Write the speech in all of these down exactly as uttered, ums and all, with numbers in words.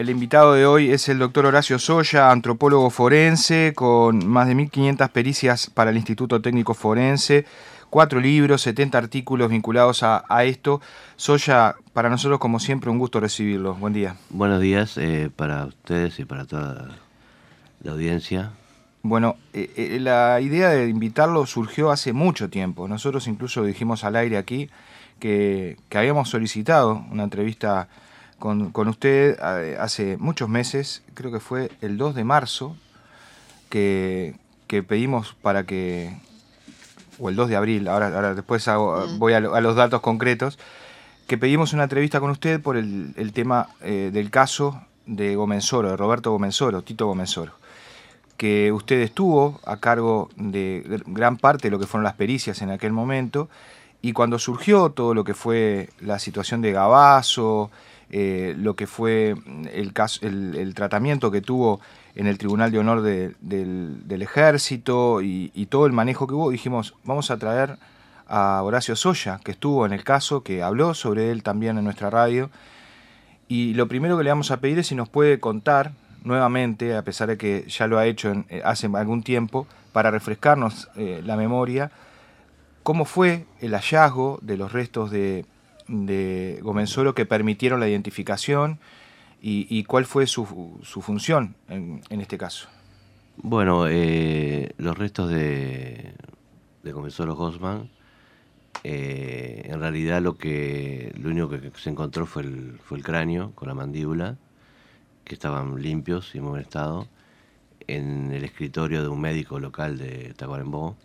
El invitado de hoy es el doctor Horacio Soya, antropólogo forense, con más de mil quinientas pericias para el Instituto Técnico Forense, cuatro libros, setenta artículos vinculados a, a esto. Soya, para nosotros, como siempre, un gusto recibirlo. Buen día. Buenos días eh, para ustedes y para toda la audiencia. Bueno, eh, eh, la idea de invitarlo surgió hace mucho tiempo. Nosotros incluso dijimos al aire aquí que, que habíamos solicitado una entrevista con, con usted eh, hace muchos meses, creo que fue el dos de marzo, que, que pedimos para que, o el dos de abril, ahora, ahora después hago, mm. voy a, a los datos concretos, que pedimos una entrevista con usted por el, el tema eh, del caso de Gomensoro, de Roberto Gomensoro, Tito Gomensoro, que usted estuvo a cargo de gran parte de lo que fueron las pericias en aquel momento, y cuando surgió todo lo que fue la situación de Gavazo, eh, lo que fue el, caso, el, el tratamiento que tuvo en el Tribunal de Honor de, del, del Ejército y, y todo el manejo que hubo, dijimos, vamos a traer a Horacio Soya, que estuvo en el caso, que habló sobre él también en nuestra radio, y lo primero que le vamos a pedir es si nos puede contar nuevamente, a pesar de que ya lo ha hecho en, eh, hace algún tiempo, para refrescarnos eh, la memoria, cómo fue el hallazgo de los restos de, de Gomensoro que permitieron la identificación y, y cuál fue su, su función en, en este caso. Bueno, eh, los restos de, de Gomensoro Gosman, eh, en realidad lo que lo único que se encontró fue el, fue el cráneo con la mandíbula, que estaban limpios y en buen estado, en el escritorio de un médico local de Tacuarembó.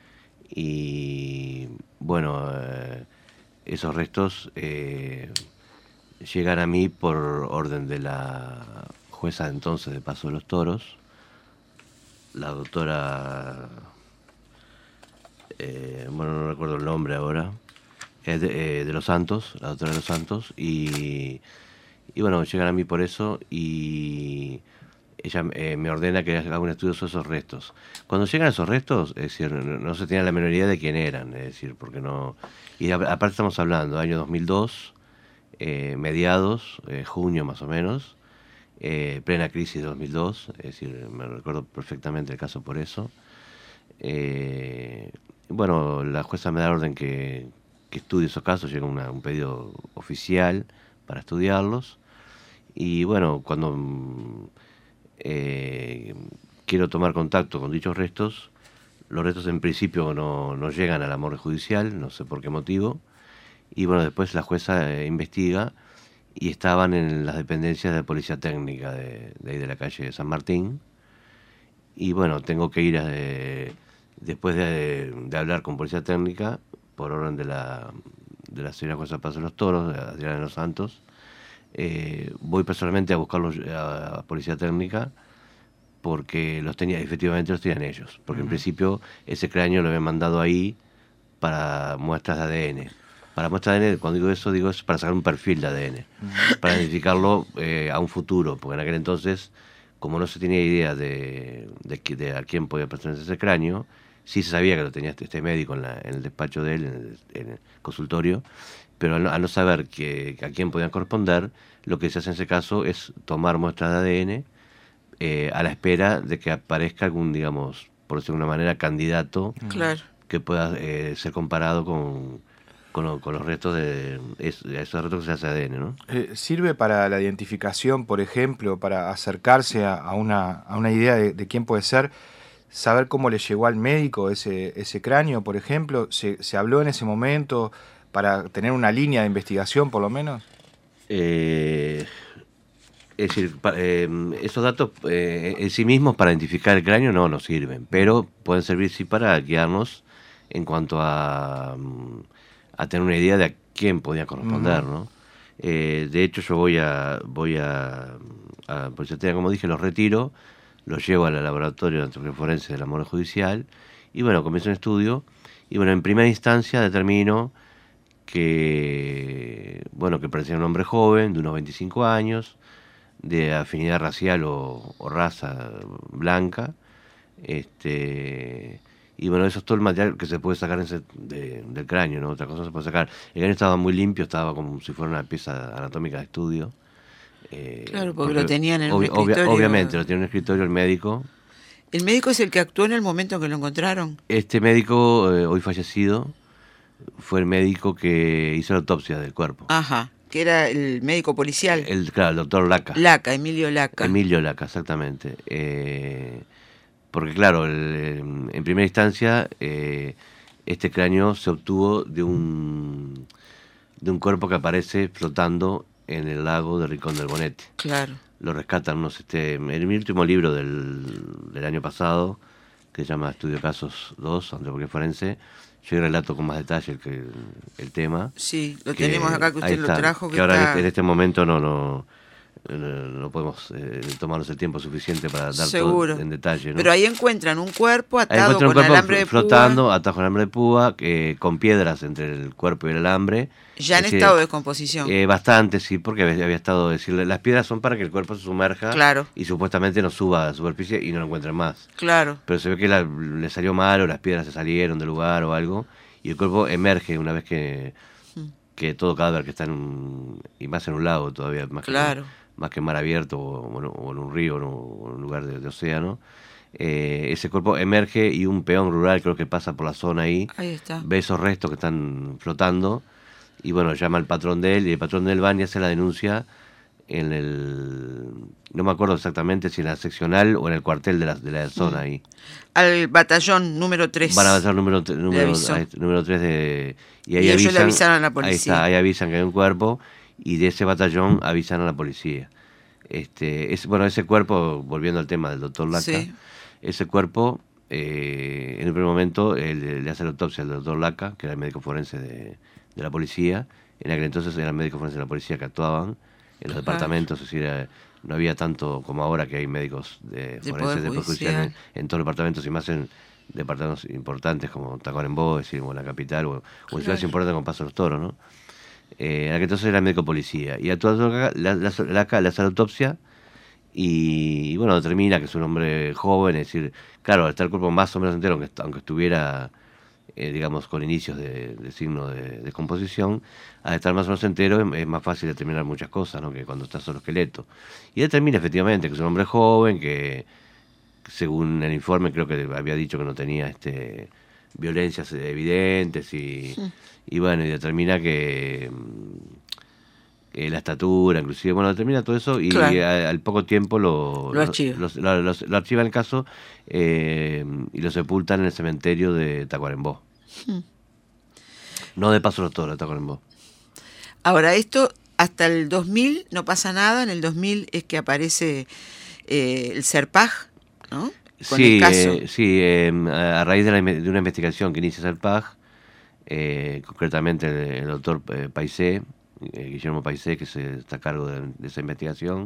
Y bueno, eh, esos restos eh, llegan a mí por orden de la jueza de entonces de Paso de los Toros, la doctora, eh, bueno, no recuerdo el nombre ahora, es de, eh, de los Santos, la doctora de los Santos, y, y bueno, llegan a mí por eso, y ella eh, me ordena que haga un estudio sobre esos restos. Cuando llegan esos restos, es decir, no, no se tenía la menor idea de quién eran, es decir, porque no... Y a, aparte estamos hablando, año dos mil dos, eh, mediados, eh, junio más o menos, eh, plena crisis de dos mil dos, es decir, me recuerdo perfectamente el caso por eso. Eh, bueno, la jueza me da orden que, que estudie esos casos, llega una, un pedido oficial para estudiarlos, y bueno, cuando... Eh, quiero tomar contacto con dichos restos. Los restos en principio no, no llegan a la morgue judicial, no sé por qué motivo. Y bueno, después la jueza eh, investiga y estaban en las dependencias de Policía Técnica de, de ahí de la calle de San Martín. Y bueno, tengo que ir, a, eh, después de, de hablar con Policía Técnica, por orden de la, de la señora jueza Paso de los Toros, de Adriana de los Santos, Eh, voy personalmente a buscarlos a, a Policía Técnica porque los tenía, efectivamente los tenían ellos, porque uh-huh. en principio ese cráneo lo habían mandado ahí para muestras de A D N. Para muestras de A D N, cuando digo eso, digo es para sacar un perfil de A D N, uh-huh. para identificarlo eh, a un futuro, porque en aquel entonces, como no se tenía idea de, de, de a quién podía pertenecer ese cráneo, sí se sabía que lo tenía este, este médico en, la, en el despacho de él, en el, en el consultorio, pero al no, al no saber que, a quién podían corresponder, lo que se hace en ese caso es tomar muestras de A D N eh, a la espera de que aparezca algún, digamos, por decirlo de una manera, candidato claro. que pueda eh, ser comparado con, con, con los restos de, es, de esos restos que se hace A D N, ¿no? Eh, ¿Sirve para la identificación, por ejemplo, para acercarse a, a, una, a una idea de, de quién puede ser? ¿Saber cómo le llegó al médico ese, ese cráneo, por ejemplo? ¿Se, se habló en ese momento para tener una línea de investigación, por lo menos? Eh, es decir, pa, eh, esos datos eh, en sí mismos para identificar el cráneo no nos sirven, pero pueden servir sí para guiarnos en cuanto a, a tener una idea de a quién podía corresponder, uh-huh. ¿no? Eh, de hecho, yo voy a, voy a, a Policía Técnica, como dije, los retiro, los llevo al laboratorio de antropología forense de la morgue judicial, y bueno, comienzo un estudio, y bueno, en primera instancia determino que, bueno, que parecía un hombre joven, de unos veinticinco años, de afinidad racial o, o raza blanca, este, y bueno, eso es todo el material que se puede sacar en ese, de, del cráneo, ¿no? Otra cosa no se puede sacar. El cráneo estaba muy limpio, estaba como si fuera una pieza anatómica de estudio, Eh, claro, porque, porque lo tenían en un obvi escritorio. Obviamente, lo tenía en un escritorio el médico. ¿El médico es el que actuó en el momento en que lo encontraron? Este médico, eh, hoy fallecido, fue el médico que hizo la autopsia del cuerpo. Ajá, que era el médico policial. El, claro, el doctor Laca. Laca, Emilio Laca. Emilio Laca, exactamente. Eh, porque claro, el, en primera instancia, eh, este cráneo se obtuvo de un, de un cuerpo que aparece flotando en el lago de Rincón del Bonete. Claro. Lo rescatan unos, este, en mi último libro del, del año pasado, que se llama Estudio Casos dos, Antropología Forense, yo relato con más detalle el, que, el tema. Sí, lo tenemos acá, que usted está, lo trajo. Que, que ahora está... en, este, en este momento no, no, no podemos eh, tomarnos el tiempo suficiente para dar Seguro. todo en detalle, ¿no? Pero ahí encuentran un cuerpo atado con un cuerpo alambre de flotando, púa. atado con alambre de púa, eh, con piedras entre el cuerpo y el alambre. Ya en es estado decir, de descomposición. Eh, bastante, sí, porque había, había estado, decirle, las piedras son para que el cuerpo se sumerja, claro, y supuestamente no suba a la superficie y no lo encuentren más. Claro. Pero se ve que la, le salió mal o las piedras se salieron del lugar o algo, y el cuerpo emerge una vez que, que todo cadáver que está en un, y más en un lago todavía, más claro. que, más que en mar abierto o, o, o en un río o en un lugar de, de océano, eh, ese cuerpo emerge y un peón rural creo que pasa por la zona ahí, ahí está. Ve esos restos que están flotando y bueno, llama al patrón de él y el patrón de él va y hace la denuncia en el, no me acuerdo exactamente si en la seccional o en el cuartel de la, de la zona mm. ahí. Al batallón número tres. Van a avanzar número, número, número tres de... Y, ahí y ellos avisan, le avisaron a la policía. Ahí está, ahí avisan que hay un cuerpo y de ese batallón avisan a la policía. Este, es, bueno, ese cuerpo, volviendo al tema del doctor Laca, sí. ese cuerpo, eh, en el primer momento, él, le hace la autopsia al doctor Laca, que era el médico forense de, de la policía. En aquel entonces era el médico forense de la policía que actuaban en los departamentos, es decir, eh, no había tanto como ahora que hay médicos de, de forenses de poder judicial en, en todos los departamentos y más en departamentos importantes como Tacuarembó, es decir, como la capital, o, o claro. en ciudades importantes como Paso de los Toros, ¿no? Eh, en aquel entonces era médico policía y a todo la, la, la, la, le hace la autopsia y, y bueno, determina que es un hombre joven, es decir, claro, está el cuerpo más o menos entero, aunque, aunque estuviera Eh, digamos, con inicios de, de signo de descomposición, al estar más o menos entero es, es más fácil determinar muchas cosas, ¿no? Que cuando está solo esqueleto. Y determina efectivamente que es un hombre joven, que según el informe creo que había dicho que no tenía este violencias evidentes y, sí. y bueno, y determina que, que la estatura, inclusive, bueno, determina todo eso y claro. a, al poco tiempo lo, lo, archiva. lo, lo, lo, lo archiva el caso eh, y lo sepultan en el cementerio de Tacuarembó. Hmm. No de Paso de los Toros, de Tacuarembó. Ahora, esto hasta el dos mil no pasa nada, en el dos mil es que aparece eh, el SERPAJ, ¿no? Con sí, el caso. Eh, sí eh, a raíz de, la, de una investigación que inicia SERPAJ, eh, concretamente el, el doctor eh, Paisé, eh, Guillermo Paisé, que se está a cargo de, de esa investigación,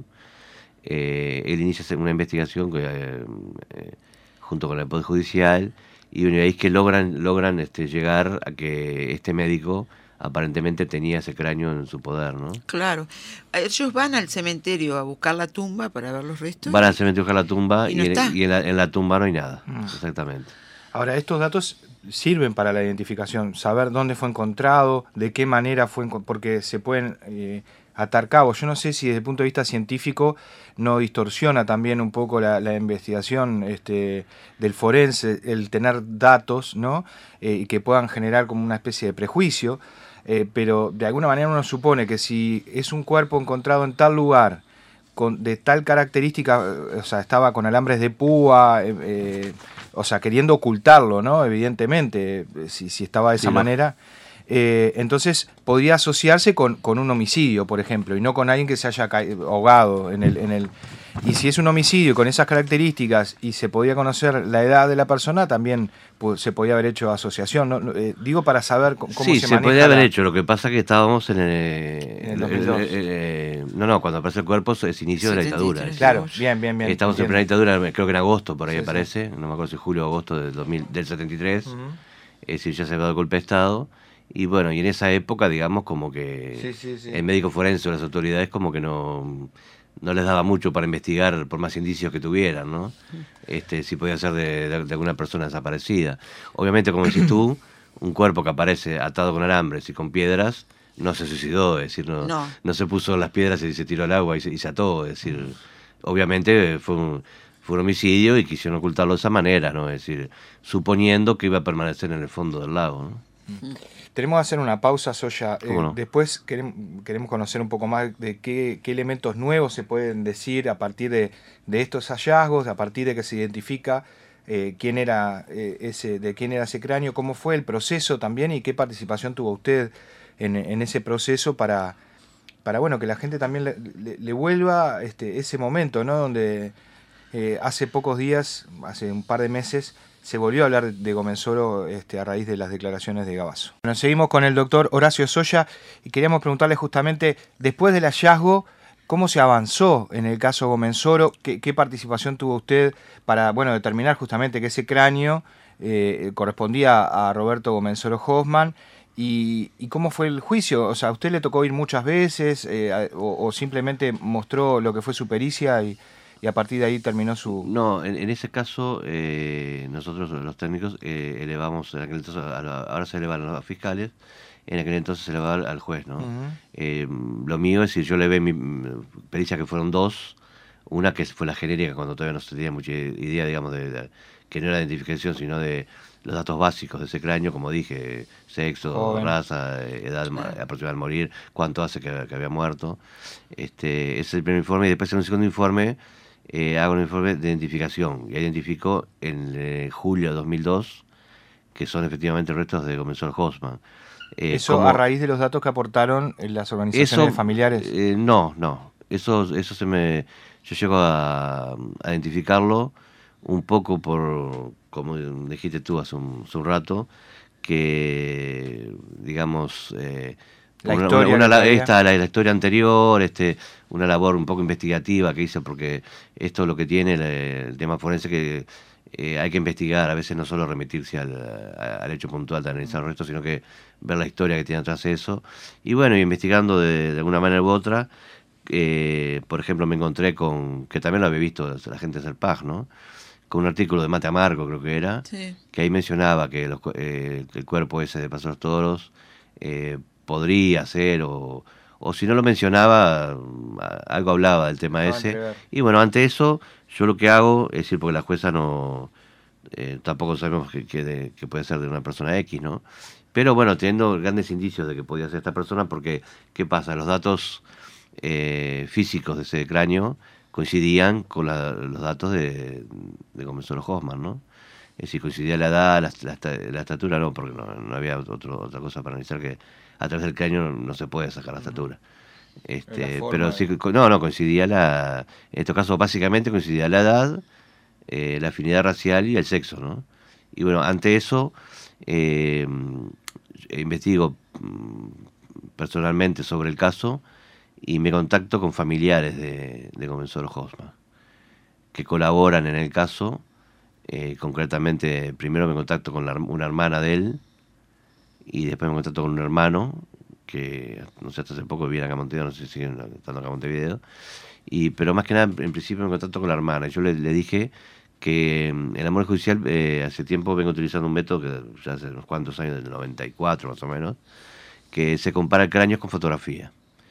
eh, él inicia una investigación que, eh, eh, junto con el Poder Judicial, y bueno, ahí es que logran, logran este, llegar a que este médico aparentemente tenía ese cráneo en su poder, ¿no? Claro. Ellos van al cementerio a buscar la tumba para ver los restos. Van al cementerio a buscar la tumba y, no y, en, y en, la, en la tumba no hay nada, mm. exactamente. Ahora, estos datos sirven para la identificación, saber dónde fue encontrado, de qué manera fue encontrado, porque se pueden eh, atar cabos. Yo no sé si desde el punto de vista científico no distorsiona también un poco la, la investigación este, del forense, el tener datos, ¿no? Eh, y que puedan generar como una especie de prejuicio, eh, pero de alguna manera uno supone que si es un cuerpo encontrado en tal lugar, con, de tal característica, o sea, estaba con alambres de púa, eh, eh, o sea, queriendo ocultarlo, ¿no? Evidentemente, si, si estaba de esa sí, manera, eh, entonces podría asociarse con, con un homicidio, por ejemplo, y no con alguien que se haya caído, ahogado en el, en el... Y si es un homicidio con esas características y se podía conocer la edad de la persona, también pues, se podía haber hecho asociación, ¿no? Eh, digo para saber cómo sí, se, se maneja. Sí, se podía haber la... hecho, lo que pasa es que estábamos en el... En el dos mil dos. Eh, eh, no, no, cuando aparece el cuerpo es inicio de la dictadura. Es claro, bien, bien, bien. Estamos bien. en plena dictadura, creo que en agosto, por ahí sí, aparece, sí. no me acuerdo si julio o agosto del, dos mil, del setenta y tres, uh-huh. Es decir, ya se había dado el golpe de Estado. Y bueno, y en esa época, digamos, como que sí, sí, sí. el médico forense o las autoridades como que no, no les daba mucho para investigar por más indicios que tuvieran, ¿no? Este, si podía ser de, de, de alguna persona desaparecida. Obviamente, como decís tú, un cuerpo que aparece atado con alambres y con piedras no se suicidó, es decir, no, No. no se puso las piedras y se tiró al agua y se, y se ató, es decir, obviamente fue un, fue un homicidio y quisieron ocultarlo de esa manera, ¿no? Es decir, suponiendo que iba a permanecer en el fondo del lago, ¿no? Tenemos que hacer una pausa, Soya. Eh, no? Después queremos, queremos conocer un poco más de qué, qué elementos nuevos se pueden decir a partir de, de estos hallazgos, a partir de que se identifica eh, quién era eh, ese, de quién era ese cráneo, cómo fue el proceso también y qué participación tuvo usted en, en ese proceso para, para bueno, que la gente también le, le, le vuelva este, ese momento, ¿no? Donde eh, hace pocos días, hace un par de meses, se volvió a hablar de Gomensoro este, a raíz de las declaraciones de Gavazo. Bueno, seguimos con el doctor Horacio Soya y queríamos preguntarle justamente, después del hallazgo, ¿cómo se avanzó en el caso Gomensoro? ¿Qué, qué participación tuvo usted para bueno, determinar justamente que ese cráneo eh, correspondía a Roberto Gomensoro Hoffmann? Y, ¿Y cómo fue el juicio? O sea, ¿a usted le tocó ir muchas veces eh, o, o simplemente mostró lo que fue su pericia y... y a partir de ahí terminó su... No, en, en ese caso, eh, nosotros los técnicos eh, elevamos, en aquel entonces, a la, ahora se elevan a los fiscales, en aquel entonces se elevaba al, al juez, ¿no? Uh-huh. eh, lo mío es decir, yo levé mi, mi pericia, que fueron dos, una que fue la genérica, cuando todavía no se tenía mucha idea, digamos, de, de que no era identificación, sino de los datos básicos de ese cráneo, como dije, sexo, Joven. raza, edad aproximada al morir, cuánto hace que, que había muerto. Este, ese es el primer informe, y después en un segundo informe Eh, hago un informe de identificación y identifico en eh, julio de dos mil dos que son efectivamente restos de Gomensoro Hoffmann. Eh, ¿Eso como, a raíz de los datos que aportaron en las organizaciones eso, familiares? Eh, no, no. Eso, eso se me, yo llego a, a identificarlo un poco por, como dijiste tú hace un, hace un rato, que digamos... Eh, La una, historia, una, una, esta, la, la historia anterior, este, una labor un poco investigativa que hice, porque esto es lo que tiene el, el tema forense, que eh, hay que investigar, a veces no solo remitirse al, al hecho puntual de analizar el resto, sino que ver la historia que tiene atrás de eso. Y bueno, investigando de, de alguna manera u otra, eh, por ejemplo, me encontré con, que también lo había visto la gente del P A G, ¿no? Con un artículo de Mate Amargo, creo que era, sí. que ahí mencionaba que los, eh, el cuerpo ese de Paso de los Toros eh, podría ser, o, o si no lo mencionaba, algo hablaba del tema no, ese. Y bueno, ante eso, yo lo que hago, es decir, porque la jueza no, eh, tampoco sabemos que, que, de, que puede ser de una persona X, ¿no? Pero bueno, teniendo grandes indicios de que podía ser esta persona, porque, ¿qué pasa? Los datos eh, físicos de ese cráneo coincidían con la, los datos de, de Gomensoro Hoffmann, ¿no? Es decir, coincidía la edad, la, la, la estatura, no, porque no, no había otro, otra cosa para analizar, que a través del cráneo no se puede sacar la estatura. Este, la pero sí, no, no, coincidía la, en estos casos básicamente coincidía la edad, eh, la afinidad racial y el sexo, ¿no? Y bueno, ante eso, eh, investigo personalmente sobre el caso y me contacto con familiares de, de Gomensoro Hoffmann, que colaboran en el caso. Eh, concretamente, primero me contacto con la, una hermana de él, y después me contacto con un hermano que, no sé, hasta hace poco vivía acá en Montevideo, no sé si siguen estando acá en Montevideo, y, pero más que nada, en principio me contacto con la hermana. Yo le, le dije que en la memoria judicial eh, hace tiempo vengo utilizando un método que ya hace unos cuantos años, del noventa y cuatro más o menos, que se compara cráneos con fotografía,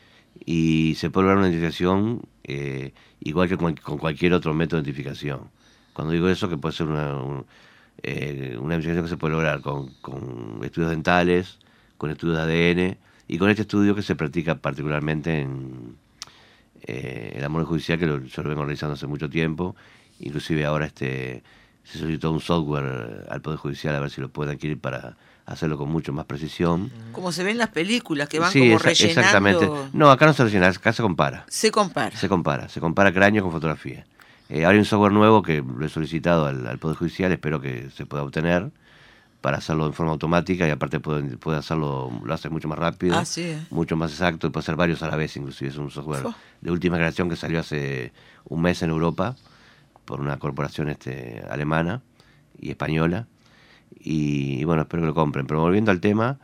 y se puede lograr una identificación eh, igual que con, con cualquier otro método de identificación. Cuando digo eso, que puede ser una, un, eh, una investigación que se puede lograr con, con estudios dentales, con estudios de A D N, y con este estudio que se practica particularmente en, eh, en la memoria judicial, que lo, yo lo vengo realizando hace mucho tiempo. Inclusive ahora este se solicitó un software al Poder Judicial a ver si lo pueden adquirir para hacerlo con mucho más precisión. Como se ve en las películas, que van sí, como esa, rellenando... exactamente. No, acá no se rellena, acá se compara. Se compara. Se compara, se compara cráneo con fotografía. Eh, ahora hay un software nuevo que lo he solicitado al, al Poder Judicial, espero que se pueda obtener para hacerlo en forma automática, y aparte puede, puede hacerlo, lo hace mucho más rápido, ah, sí, eh. mucho más exacto, y puede hacer varios a la vez, inclusive es un software oh. de última generación que salió hace un mes en Europa por una corporación este, alemana y española, y, y bueno, espero que lo compren. Pero volviendo al tema,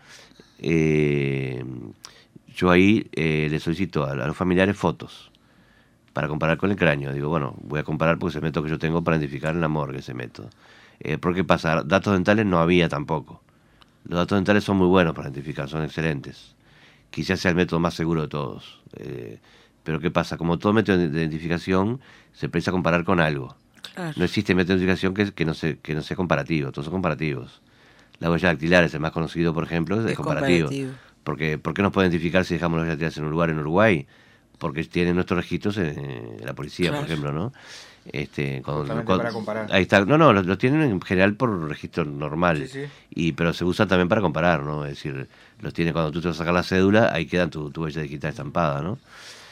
eh, yo ahí eh, le solicito a, a los familiares fotos para comparar con el cráneo. Digo, bueno, voy a comparar porque es el método que yo tengo para identificar en la morgue, ese método. Eh, ¿Por qué pasa? Datos dentales no había tampoco. Los datos dentales son muy buenos para identificar, son excelentes. quizás sea el método más seguro de todos. Eh, pero ¿qué pasa? Como todo método de identificación, se precisa comparar con algo. Claro. No existe método de identificación que, que, no sea, que no sea comparativo, todos son comparativos. La huella dactilar es el más conocido, por ejemplo, es, Es es comparativo. comparativo. Porque, ¿por qué nos puede identificar si dejamos las huellas dactilares en un lugar en Uruguay? Porque tienen nuestros registros en, en la policía, Claro. por ejemplo, ¿no? Este, cuando, Justamente cuando- para comparar. Ahí está. No, no, los, los tienen en general por registro normal. Sí, sí. Y, pero se usa también para comparar, ¿no? Es decir, los tiene cuando tú te vas a sacar la cédula, ahí queda tu, tu huella digital estampada, ¿no?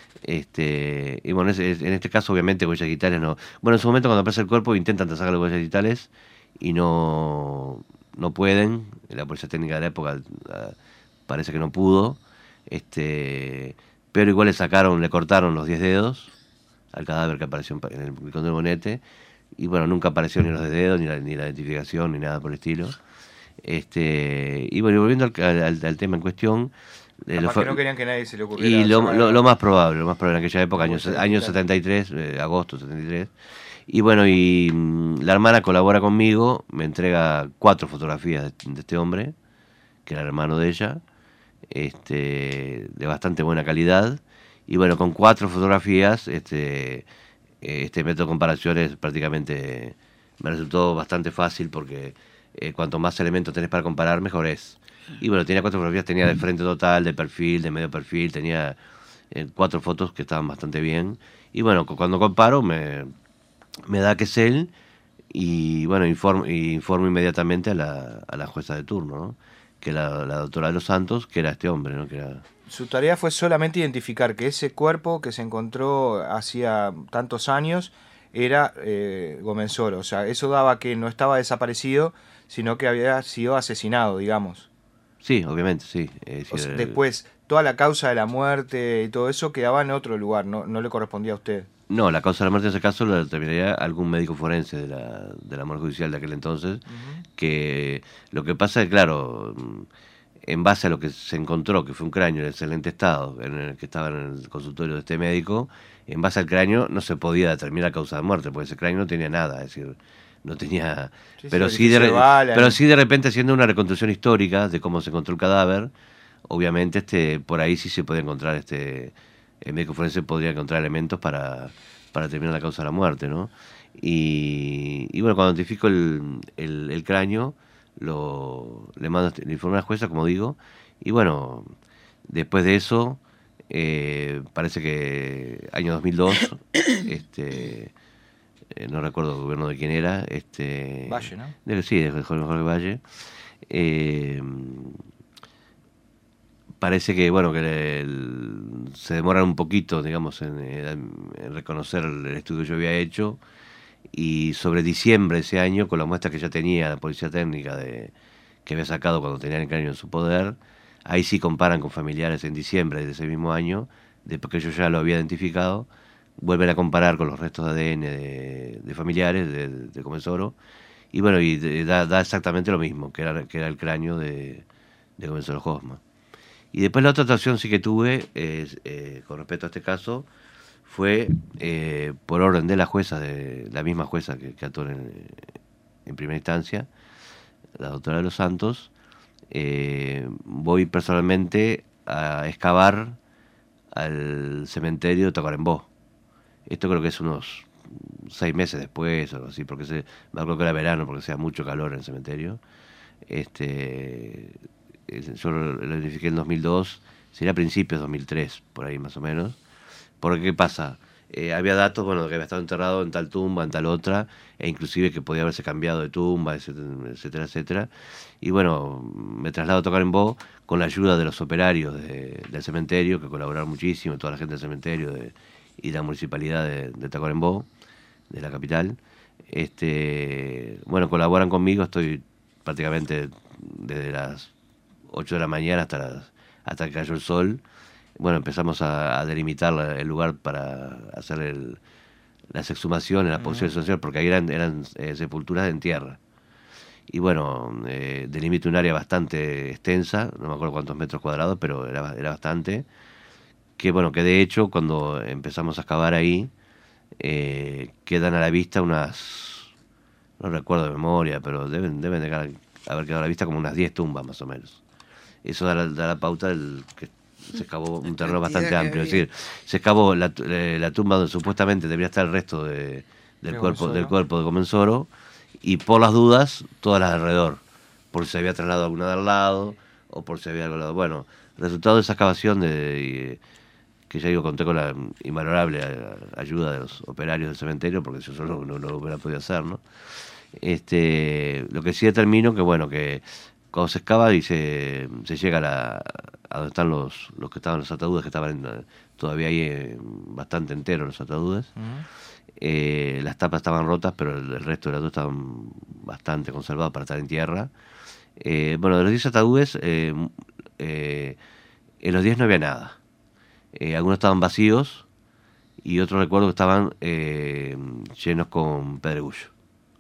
Este, y bueno, es- es- en este caso obviamente huellas digitales no. Bueno, en su momento cuando aparece el cuerpo intentan sacar las huellas digitales y no, no pueden. La policía técnica de la época ah, parece que no pudo. Este, pero igual le sacaron, le cortaron los diez dedos al cadáver que apareció en pa- en el Rincón del Bonete. Y bueno, nunca apareció ni los de dedos, ni la, ni la identificación, ni nada por el estilo. Este, y bueno, y volviendo al, al- al tema en cuestión. eh, Capaz los fa- que no querían que nadie se le ocurriera. y lo, llamar lo, a- lo más probable, lo más probable en aquella época, Como años, huella años digital. setenta y tres, eh, agosto setenta y tres. Y bueno, y mm, la hermana colabora conmigo, me entrega cuatro fotografías de, de este hombre, que era el hermano de ella, este, de bastante buena calidad. Y bueno, con cuatro fotografías, este, este método de comparación es prácticamente, me resultó bastante fácil porque eh, cuanto más elementos tenés para comparar, mejor es. Y bueno, tenía cuatro fotografías, tenía de frente total, de perfil, de medio perfil, tenía eh, cuatro fotos que estaban bastante bien. Y bueno, cu- cuando comparo me, me da que es él y bueno, informo, y informo inmediatamente a la, a la jueza de turno, ¿no? Que la, la doctora de los Santos, que era este hombre, ¿no? Que era... Su tarea fue solamente identificar que ese cuerpo que se encontró hacía tantos años era eh, Gomensoro. O sea, eso daba que no estaba desaparecido, sino que había sido asesinado, digamos. Sí, obviamente, sí. Es O sea, decir, después, toda la causa de la muerte y todo eso quedaba en otro lugar, no, no le correspondía a usted. no, la causa de la muerte en ese caso lo determinaría algún médico forense de la, de la muerte judicial de aquel entonces, Ujú. que lo que pasa es que, claro, mm, en base a lo que se encontró, que fue un cráneo en excelente estado, en el que estaba en el consultorio de este médico, en base al cráneo no se podía determinar la causa de muerte, porque ese cráneo no tenía nada, es decir, no tenía... Sí, sí, pero, sí de, orificio re- de bala, pero ¿no? sí de repente haciendo una reconstrucción histórica de cómo se encontró el cadáver, obviamente este por ahí sí se puede encontrar, este el médico forense podría encontrar elementos para, para determinar la causa de la muerte, ¿no? Y, y bueno, cuando identifico el, el, el cráneo, lo, le mando este- le informe a la jueza, como digo, y bueno, después de eso, eh, parece que año dos mil dos, este, eh, no recuerdo el gobierno de quién era, este, Valle, ¿no? de- sí, de Jorge Jorge Valle, eh, parece que bueno que el- se demoran un poquito, digamos, en, en- en reconocer el, el estudio que yo había hecho, y sobre diciembre de ese año, con la muestra que ya tenía la policía técnica de que había sacado cuando tenía el cráneo en su poder, ahí sí comparan con familiares en diciembre de ese mismo año, después que yo ya lo había identificado, vuelven a comparar con los restos de A D N de, de familiares de, de Comensoro, y bueno, y de- da, da exactamente lo mismo, que era, que era el cráneo de, de Comensoro Hosma. Y después la otra actuación sí que tuve, es, eh, con respecto a este caso, fue eh, por orden de la jueza, de la misma jueza que, que actuó en, en primera instancia, la doctora de los Santos. Eh, voy personalmente a excavar al cementerio de Tacuarembó. Esto creo que es unos seis meses después o algo así, porque se, me acuerdo que era verano, porque hacía mucho calor en el cementerio. Este, eh, yo lo identifiqué en dos mil dos, sería a principios de dos mil tres, por ahí más o menos. Porque, ¿qué pasa? Eh, había datos, bueno, que había estado enterrado en tal tumba, en tal otra, e inclusive que podía haberse cambiado de tumba, etcétera, etcétera, etcétera. Y bueno, me traslado a Tacuarembó con la ayuda de los operarios de- del cementerio, que colaboraron muchísimo, toda la gente del cementerio de, y la municipalidad de, de Tacuarembó, de la capital. Este, bueno, colaboran conmigo, estoy prácticamente desde las ocho de la mañana hasta, las, hasta que cayó el sol. Bueno, empezamos a, a delimitar la- el lugar para hacer el, las exhumaciones, las posiciones sociales, porque ahí eran, eran eh, sepulturas en tierra. Y bueno, eh, delimité un área bastante extensa, no me acuerdo cuántos metros cuadrados, pero era, era bastante. Que bueno, que de hecho cuando empezamos a excavar ahí, eh, quedan a la vista unas, no recuerdo de memoria, pero deben, deben de haber quedado a la vista como unas diez tumbas más o menos. Eso da la, da la pauta del, que se excavó un terreno bastante amplio. Es decir, se excavó la, la tumba donde supuestamente debería estar el resto de, del, de cuerpo, del cuerpo de Comensoro, y por las dudas, todas las de alrededor, por si se había trasladado alguna de al lado, o por si había algo al lado. Bueno, el resultado de esa excavación, de, de, que ya digo, conté con la invalorable ayuda de los operarios del cementerio, porque yo solo no, no lo hubiera podido hacer, ¿no? Este, lo que sí determino que, bueno, que cuando se excava y se, se llega a, la, a donde están los, los que estaban los ataúdes, que estaban en, todavía ahí eh, bastante enteros los ataúdes, uh-huh. eh, las tapas estaban rotas, pero el, el resto de los ataúdes estaban bastante conservados para estar en tierra. Eh, bueno, de los diez ataúdes, eh, eh, en los diez no había nada. Eh, algunos estaban vacíos y otros recuerdo que estaban eh, llenos con pedregullo.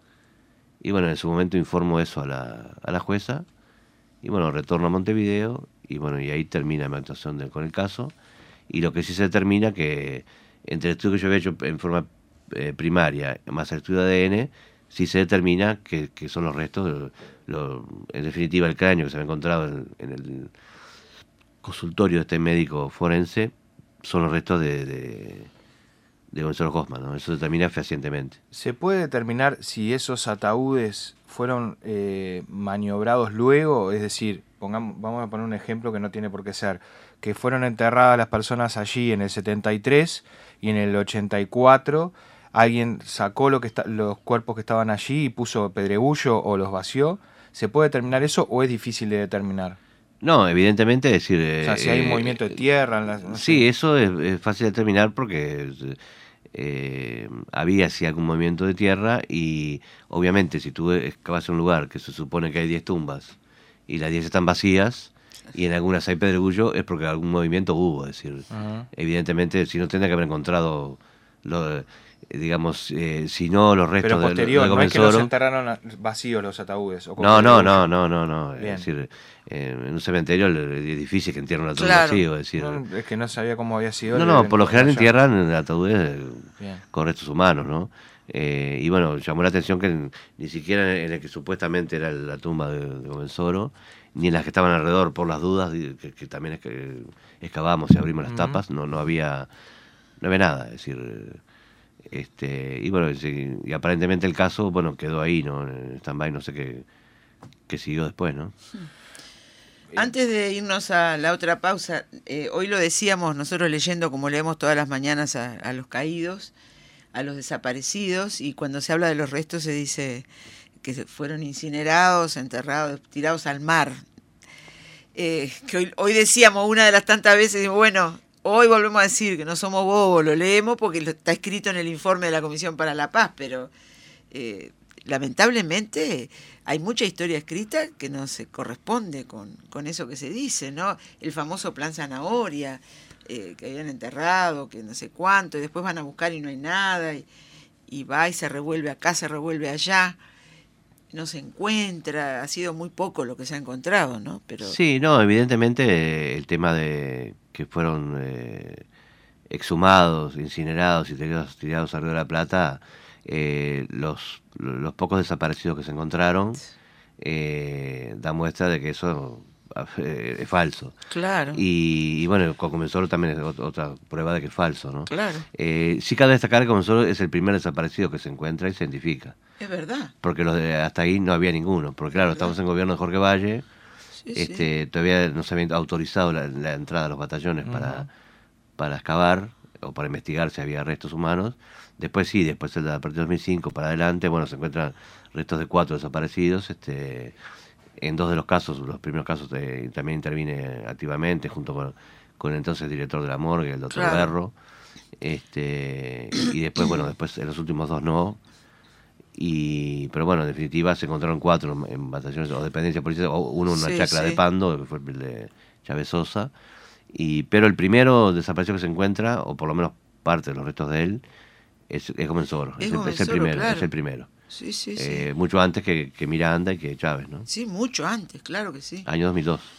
Y bueno, en su momento informo eso a la, a la jueza, y bueno, retorno a Montevideo, y bueno, y ahí termina mi actuación de, con el caso. Y lo que sí se determina que entre el estudio que yo había hecho en forma eh, primaria, más el estudio de A D N, sí se determina que, que son los restos, de, lo, en definitiva el cráneo que se había encontrado en, en el consultorio de este médico forense, son los restos de... de de Gonzalo Cosma, ¿no? Eso se determina fehacientemente. ¿Se puede determinar si esos ataúdes fueron eh, maniobrados luego? Es decir, pongamos, vamos a poner un ejemplo que no tiene por qué ser, que fueron enterradas las personas allí en el setenta y tres y en el ochenta y cuatro alguien sacó lo que está, los cuerpos que estaban allí y puso pedregullo o los vació. ¿Se puede determinar eso o es difícil de determinar? No, evidentemente, es decir... O sea, si hay un movimiento de tierra... En la, no sí, sé. Eso es, es fácil de determinar porque eh, había sí algún movimiento de tierra, y obviamente si tú excavas un lugar que se supone que hay diez tumbas y las diez están vacías y en algunas hay pedregullo, es porque algún movimiento hubo. Es decir, uh-huh. Evidentemente, si no tendría que haber encontrado... Lo, digamos, eh, si no los restos pero posterior, de, de no es que los enterraron vacíos los ataúdes. O no, no, no, no, no, no. Es decir, eh, en un cementerio es difícil que entierren un ataúd claro. vacío. Es decir, no, es que no sabía cómo había sido. No, no, por lo general entierran ataúdes bien. Con restos humanos, ¿no? Eh, y bueno, llamó la atención que ni siquiera en el que supuestamente era la tumba de, de Comensoro, ni en las que estaban alrededor, por las dudas, que, que también es que excavamos y abrimos las uh-huh. tapas, no, no había, no había nada. Es decir... Este, y bueno, y, y aparentemente el caso, bueno, quedó ahí, ¿no? En stand-by, no sé qué, qué siguió después, ¿no? Antes de irnos a la otra pausa, eh, hoy lo decíamos nosotros leyendo, como leemos todas las mañanas, a, a los caídos, a los desaparecidos, y cuando se habla de los restos se dice que fueron incinerados, enterrados, tirados al mar. Eh, que hoy, hoy decíamos una de las tantas veces, bueno... Hoy volvemos a decir que no somos bobos, lo leemos porque lo, está escrito en el informe de la Comisión para la Paz, pero eh, lamentablemente hay mucha historia escrita que no se corresponde con, con eso que se dice, ¿no? El famoso plan Zanahoria, eh, que habían enterrado, que no sé cuánto, y después van a buscar y no hay nada, y, y va y se revuelve acá, se revuelve allá, no se encuentra, ha sido muy poco lo que se ha encontrado, ¿no? Pero sí, no, evidentemente el tema de que fueron eh, exhumados, incinerados y tirados, tirados a Río de la Plata, eh, los, los pocos desaparecidos que se encontraron eh, da muestra de que eso eh, es falso. Claro. Y, y bueno, con Comensoro también es otra prueba de que es falso, ¿no? Claro. Eh, sí cabe destacar que Comensoro es el primer desaparecido que se encuentra y se identifica. Es verdad. Porque los de hasta ahí no había ninguno. Porque claro, estamos en gobierno de Jorge Valle. Sí, este, sí. Todavía no se había autorizado la, la entrada a los batallones uh-huh. para, para excavar o para investigar si había restos humanos. Después sí, después a partir de dos mil cinco para adelante, bueno, se encuentran restos de cuatro desaparecidos. Este, en dos de los casos, los primeros casos de, también intervine activamente junto con, con el entonces director de la morgue, el doctor claro. Berro. Este, y después, bueno, después en los últimos dos no. Y, pero bueno, en definitiva se encontraron cuatro en batallones o dependencias policiales, o uno en una sí, chacra sí. de Pando, que fue el de Chávez Sosa, y, pero el primero desaparecido que se encuentra, o por lo menos parte de los restos de él, es, es Comensoro, es, es, es el primero, claro. es el primero. Sí, sí, eh, sí. Mucho antes que, que Miranda y que Chávez, ¿no? Sí, mucho antes, claro que sí. Año dos mil dos.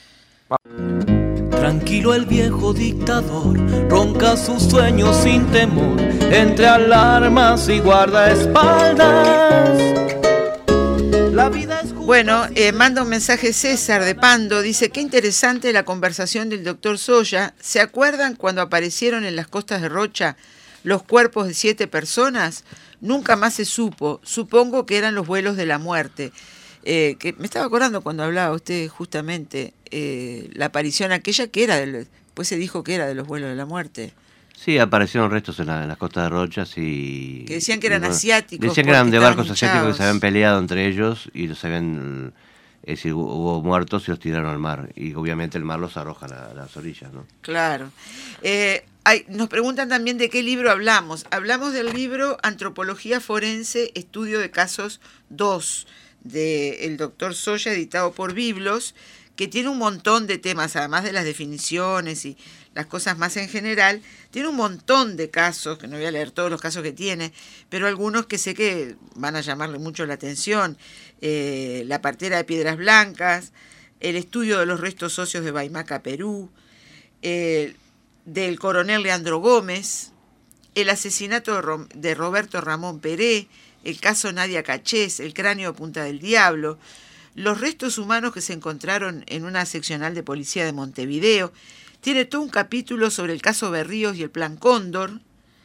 Tranquilo el viejo dictador, ronca sus sueños sin temor, entre alarmas y guardaespaldas. La vida es justa. Bueno, eh, manda un mensaje César de Pando, dice, qué interesante la conversación del doctor Soya. ¿Se acuerdan cuando aparecieron en las costas de Rocha los cuerpos de siete personas? Nunca más se supo, supongo que eran los vuelos de la muerte. Eh, que me estaba acordando cuando hablaba usted justamente eh, la aparición aquella que era, del, pues se dijo que era de los vuelos de la muerte. Sí, aparecieron restos en, la, en las costas de Rochas y... Que decían que eran y, bueno, asiáticos. Decían que eran de barcos hinchados. asiáticos que se habían peleado entre ellos y los habían... Es decir, hubo muertos y los tiraron al mar. Y obviamente el mar los arroja a, la, a las orillas, ¿no? Claro. Eh, hay, nos preguntan también de qué libro hablamos. Hablamos del libro Antropología Forense, Estudio de Casos dos, del doctor Soya, editado por Biblos, que tiene un montón de temas, además de las definiciones y las cosas más en general, tiene un montón de casos, que no voy a leer todos los casos que tiene, pero algunos que sé que van a llamarle mucho la atención. Eh, la partera de Piedras Blancas, el estudio de los restos óseos de Baimaca, Perú, eh, del coronel Leandro Gómez, el asesinato de, Ro de Roberto Ramón Peré, el caso Nadia Cachés, el cráneo de Punta del Diablo, los restos humanos que se encontraron en una seccional de policía de Montevideo. Tiene todo un capítulo sobre el caso Berríos y el Plan Cóndor,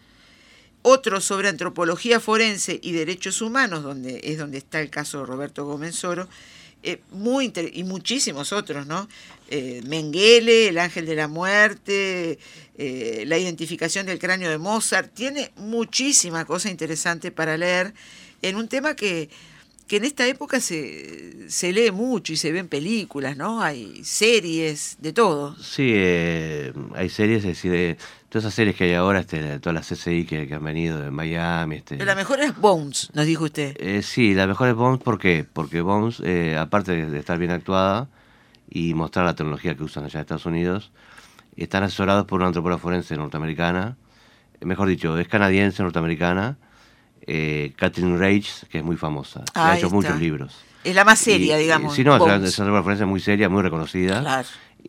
otro sobre antropología forense y derechos humanos, donde es donde está el caso de Roberto Gómez Soro, eh, muy y muchísimos otros, ¿no? Eh, Mengele, el ángel de la muerte, eh, la identificación del cráneo de Mozart. Tiene muchísima cosa interesante para leer en un tema que, que en esta época se, se lee mucho y se ven películas, ¿no? Hay series, de todo. Sí, eh, hay series, es decir, eh, todas esas series que hay ahora, este, todas las C S I que, que han venido de Miami. Este, Pero la mejor es Bones, nos dijo usted. Eh, sí, la mejor es Bones, ¿por qué? Porque Bones, eh, aparte de, de estar bien actuada y mostrar la tecnología que usan allá en Estados Unidos, están asesorados por una antropóloga forense norteamericana, eh, mejor dicho, es canadiense, norteamericana, eh, Catherine Rage, que es muy famosa, Ah, ha hecho está. muchos libros. Es la más seria, Y, digamos. Sí, no, es una Bones. antropóloga forense muy seria, muy reconocida. Claro.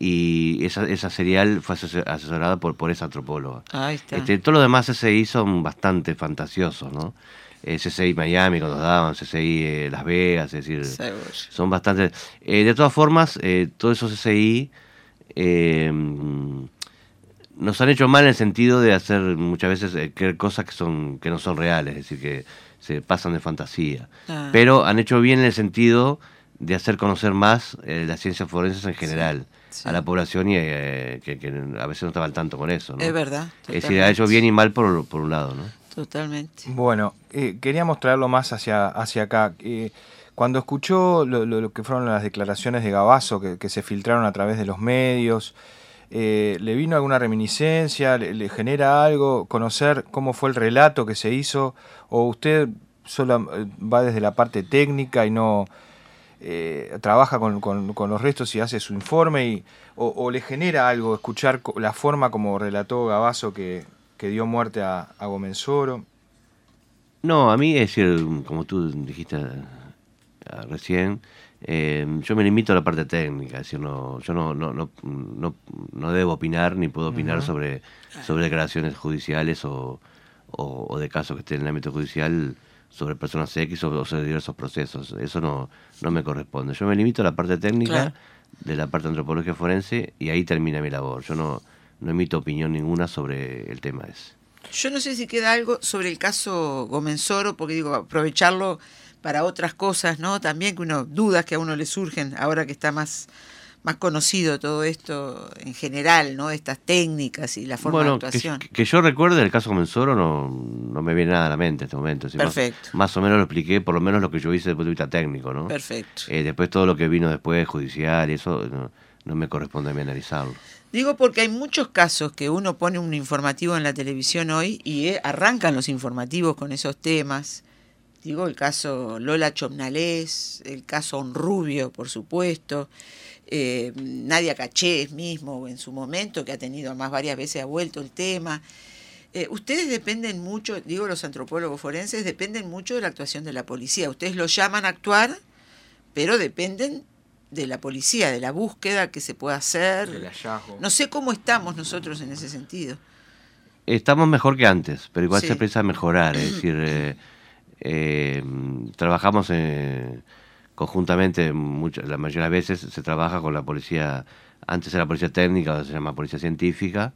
Y esa, esa serial fue asesorada por, por esa antropóloga. Ahí está. Este, todos los demás C S I son bastante fantasiosos, ¿no? Eh, C S I Miami cuando daban, C S I eh, Las Vegas, es decir, Seguro. son bastante... Eh, de todas formas, eh, todos esos C S I eh, nos han hecho mal en el sentido de hacer muchas veces eh, creer cosas que, son, que no son reales, es decir, que se pasan de fantasía. Ah. Pero han hecho bien en el sentido de hacer conocer más eh, las ciencias forenses en general. Sí, sí. A la población y eh, que, que a veces no estaba al tanto con eso, ¿no? Es verdad. Es decir, ha hecho bien y mal por, por un lado, ¿no? Totalmente. Bueno, eh, queríamos traerlo más hacia, hacia acá. Eh, cuando escuchó lo, lo, lo que fueron las declaraciones de Gavazo que, que se filtraron a través de los medios, eh, ¿le vino alguna reminiscencia? ¿Le, le genera algo conocer cómo fue el relato que se hizo? ¿O usted solo eh, va desde la parte técnica y no... Eh, trabaja con, con, con los restos y hace su informe y, o, o le genera algo escuchar la forma como relató Gavazo que, que dio muerte a, a Gómez Soro? No, a mí, es decir, como tú dijiste uh, recién, eh, yo me limito a la parte técnica, es decir, no, yo no, no, no, no, no debo opinar ni puedo opinar uh-huh. sobre, sobre declaraciones judiciales o, o, o de casos que estén en el ámbito judicial sobre personas X o, o sobre diversos procesos. Eso no, no me corresponde. Yo me limito a la parte técnica, claro, de la parte de antropología forense y ahí termina mi labor. Yo no, no emito opinión ninguna sobre el tema ese. Yo no sé si queda algo sobre el caso Gómez Soro, porque digo, aprovecharlo para otras cosas, ¿no? También que uno, dudas que a uno le surgen ahora que está más, más conocido todo esto en general, ¿no? Estas técnicas y la forma bueno, de actuación. Que, que yo recuerde el caso Gómez Soro no, no me viene nada a la mente en este momento. ¿Sí? Perfecto. Más, más o menos lo expliqué, por lo menos lo que yo hice desde el punto de vista técnico, ¿no? Perfecto. Eh, después todo lo que vino después, judicial, y eso no, no me corresponde a mí analizarlo. Digo porque hay muchos casos que uno pone un informativo en la televisión hoy y eh, arrancan los informativos con esos temas. Digo, el caso Lola Chomnalés, el caso Onrubio, por supuesto, eh, Nadia Cachés mismo en su momento, que ha tenido además varias veces ha vuelto el tema. Eh, ustedes dependen mucho, digo los antropólogos forenses, dependen mucho de la actuación de la policía. Ustedes los llaman a actuar, pero dependen de la policía, de la búsqueda que se pueda hacer. Del hallazgo. No sé cómo estamos nosotros en ese sentido. Estamos mejor que antes, pero igual Sí. se empieza a mejorar, es decir, eh, eh, trabajamos eh, conjuntamente, muchas, la mayoría de las veces se trabaja con la policía, antes era policía técnica, ahora se llama policía científica,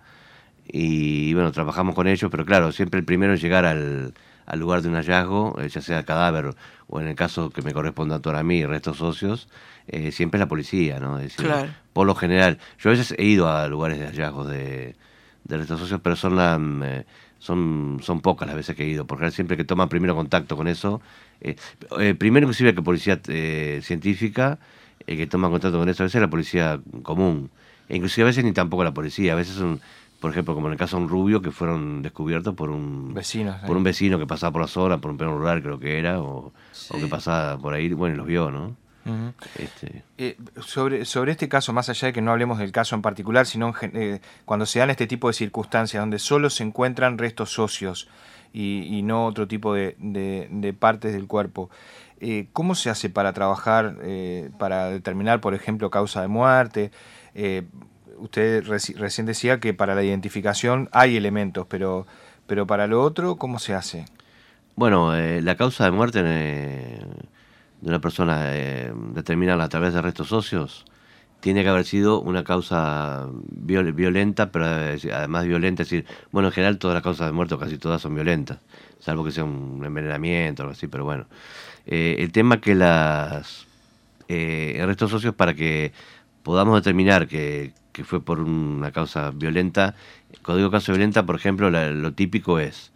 y bueno, trabajamos con ellos, pero claro, siempre el primero en llegar al, al lugar de un hallazgo, eh, ya sea cadáver o en el caso que me corresponda a mí, restos óseos, eh, siempre es la policía, ¿no? Es decir, claro. Por lo general, yo a veces he ido a lugares de hallazgos de, de restos óseos, pero son la, eh, son son pocas las veces que he ido, porque siempre que toman primero contacto con eso, eh, eh, primero inclusive que policía eh, científica, eh, que toma contacto con eso, a veces es la policía común, e inclusive a veces ni tampoco la policía, a veces son, por ejemplo, como en el caso de un rubio, que fueron descubiertos por un Vecinos, por un vecino que pasaba por la zona, por un peón rural creo que era, o, Sí. o que pasaba por ahí, bueno, y los vio, ¿no? Uh-huh. Este, Eh, sobre, sobre este caso, más allá de que no hablemos del caso en particular, sino en gen- eh, cuando se dan este tipo de circunstancias donde solo se encuentran restos óseos y, y no otro tipo de, de- de partes del cuerpo, eh, ¿cómo se hace para trabajar, eh, para determinar, por ejemplo, causa de muerte? Eh, usted reci- recién decía que para la identificación hay elementos, pero, pero para lo otro, ¿cómo se hace? bueno, eh, la causa de muerte eh, de una persona eh, determinada a través de restos óseos tiene que haber sido una causa viol- violenta, pero eh, además violenta, es decir, bueno, en general todas las causas de muerte, o casi todas son violentas, salvo que sea un envenenamiento o algo así, pero bueno. Eh, el tema que las eh, restos óseos, para que podamos determinar que, que fue por una causa violenta, cuando digo causa violenta, por ejemplo, la- lo típico es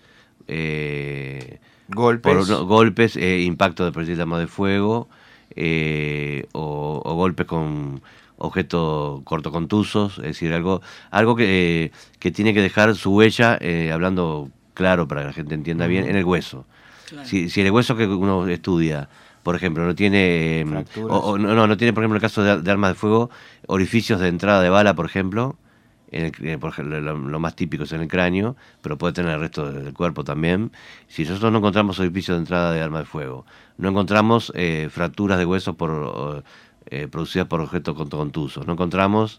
eh, Golpes. por no, golpes, eh, impacto de proyectil de arma de fuego, eh, o, o golpes con objetos cortocontusos, es decir, algo algo que, eh, que tiene que dejar su huella, eh, hablando claro para que la gente entienda bien, en el hueso. Claro. Si, si el hueso que uno estudia, por ejemplo, no tiene, eh, Fracturas. o, o no, no, no tiene, por ejemplo, en el caso de, de armas de fuego, orificios de entrada de bala, por ejemplo, en el, eh, por ejemplo, lo, lo más típico es en el cráneo, pero puede tener el resto del cuerpo también. Si nosotros no encontramos orificios de entrada de arma de fuego, no encontramos eh, fracturas de huesos por, eh, producidas por objetos contusos, no encontramos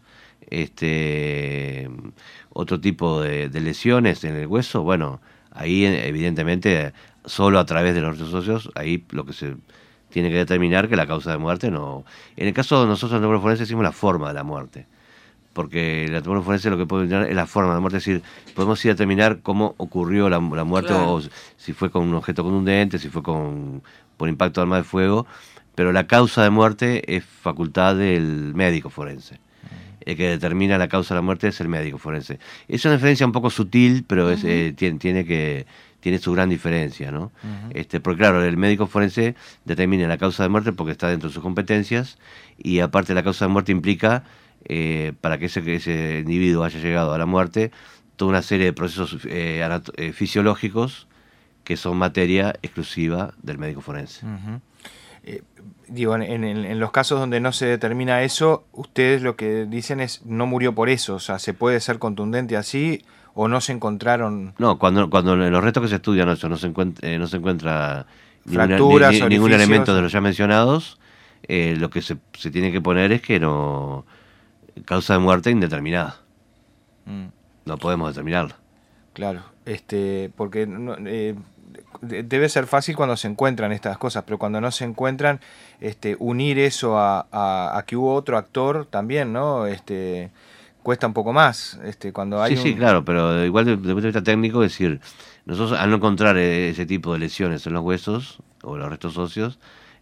este otro tipo de, de lesiones en el hueso, bueno, ahí evidentemente solo a través de los restos óseos, ahí lo que se tiene que determinar que la causa de muerte no. En el caso de nosotros en el forense decimos la forma de la muerte, porque la antropólogo forense lo que puede determinar es la forma de la muerte, es decir, podemos ir a determinar cómo ocurrió la, la muerte, Claro. o si fue con un objeto contundente, si fue con por impacto de arma de fuego, pero la causa de muerte es facultad del médico forense. El que determina la causa de la muerte es el médico forense. Es una diferencia un poco sutil, pero es, Ujú. eh, tiene, tiene que tiene su gran diferencia, ¿no? Ujú. Este, porque claro, el médico forense determina la causa de muerte porque está dentro de sus competencias, y aparte la causa de muerte implica, eh, para que ese, que ese individuo haya llegado a la muerte, toda una serie de procesos eh, anato- eh, fisiológicos que son materia exclusiva del médico forense. Ujú. Eh, digo, en, en- en los casos donde no se determina eso, ustedes lo que dicen es no murió por eso, o sea, se puede ser contundente así o no se encontraron No, cuando, cuando en los restos que se estudian eso, no se encuentra, eh, no se encuentra ninguna- Fracturas, ni- ni- ningún orificios. elemento de los ya mencionados, eh, lo que se, se tiene que poner es que no causa de muerte indeterminada. Mm, No podemos determinarla. claro, este, porque no- eh, de- debe ser fácil cuando se encuentran estas cosas, pero cuando no se encuentran, este, unir eso a, a- a que hubo otro actor también, ¿no? Este, cuesta un poco más, este, cuando hay Sí, sí, un- claro, pero igual desde el punto de vista técnico, es decir, nosotros al no encontrar eh, ese tipo de lesiones en los huesos o los restos óseos,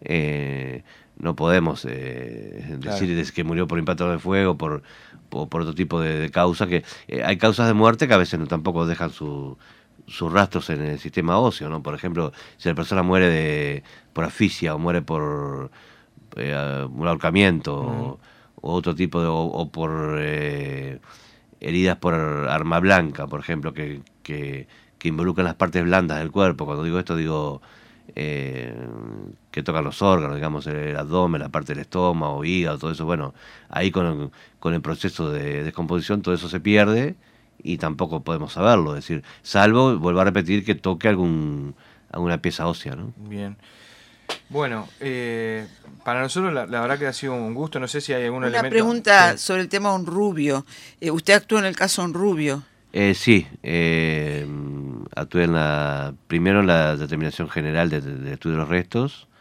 eh, no podemos eh, Claro. decir es que murió por impacto de fuego, por, por, por otro tipo de, de causa, que eh, hay causas de muerte que a veces no, tampoco dejan su, sus rastros en el sistema óseo, ¿no? Por ejemplo, si la persona muere de por asfixia o muere por eh, un ahorcamiento, o, o otro tipo de, o, o por eh, heridas por arma blanca, por ejemplo, que, que, que involucran las partes blandas del cuerpo. Cuando digo esto digo eh, que tocan los órganos, digamos el abdomen, la parte del estómago, hígado, todo eso. Bueno, ahí con, con el proceso de descomposición todo eso se pierde y tampoco podemos saberlo, es decir, salvo, vuelvo a repetir, que toque algún alguna pieza ósea, ¿no? Bien. Bueno, eh, para nosotros la, la verdad que ha sido un gusto. No sé si hay algún Una elemento. pregunta Sí. sobre el tema Un Rubio. Eh, usted actuó en el caso Un Rubio. Eh, sí, eh, actué en la, primero en la determinación general de, de, de estudio de los restos,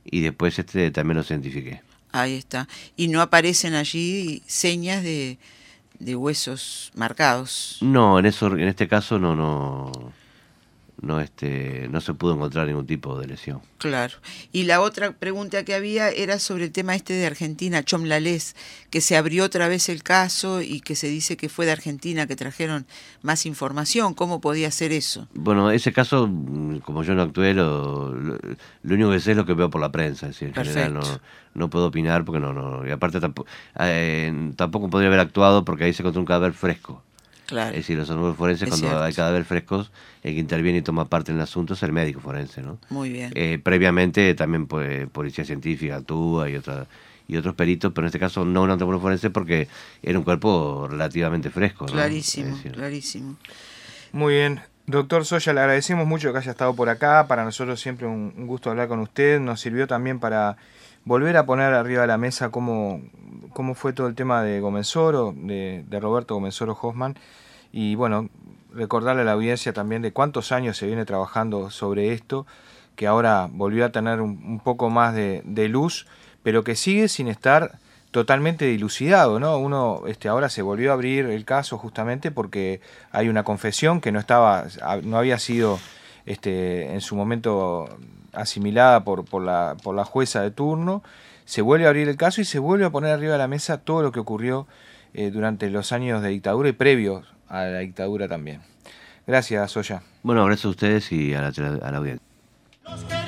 y después este también los identifiqué. Ahí está. Y no aparecen allí señas de, de huesos marcados. No, en eso, en este caso no, no, no, este, no se pudo encontrar ningún tipo de lesión. Claro. Y la otra pregunta que había era sobre el tema este de Argentina, Chomlalés, que se abrió otra vez el caso y que se dice que fue de Argentina, que trajeron más información. ¿Cómo podía ser eso? Bueno, ese caso, como yo no actué, lo, lo, lo único que sé es lo que veo por la prensa. Es decir, en Perfecto. general no, no puedo opinar porque no, no. Y aparte tampoco, eh, tampoco podría haber actuado porque ahí se encontró un cadáver fresco. Claro. Es decir, los sonólogos forenses, Es cuando cierto. hay cadáveres frescos, el que interviene y toma parte en el asunto es el médico forense, ¿no? Muy bien. Eh, previamente también pues, policía científica actúa y otra, y otros peritos, pero en este caso no un antropólogo forense porque era un cuerpo relativamente fresco, ¿no? Clarísimo, Es decir, clarísimo. Muy bien. Doctor Soya, le agradecemos mucho que haya estado por acá. Para nosotros siempre un, un gusto hablar con usted. Nos sirvió también para volver a poner arriba de la mesa cómo, cómo fue todo el tema de Gomensoro, de, de Roberto Gomensoro Hoffman. Y bueno, recordarle a la audiencia también de cuántos años se viene trabajando sobre esto, que ahora volvió a tener un, un poco más de, de luz, pero que sigue sin estar totalmente dilucidado, ¿no? Uno este, ahora se volvió a abrir el caso justamente porque hay una confesión que no estaba, no había sido este, en su momento asimilada por, por, la, por la jueza de turno. Se vuelve a abrir el caso y se vuelve a poner arriba de la mesa todo lo que ocurrió eh, durante los años de dictadura y previos a la dictadura también. Gracias, Soya. Bueno, gracias a ustedes y a la, a la audiencia.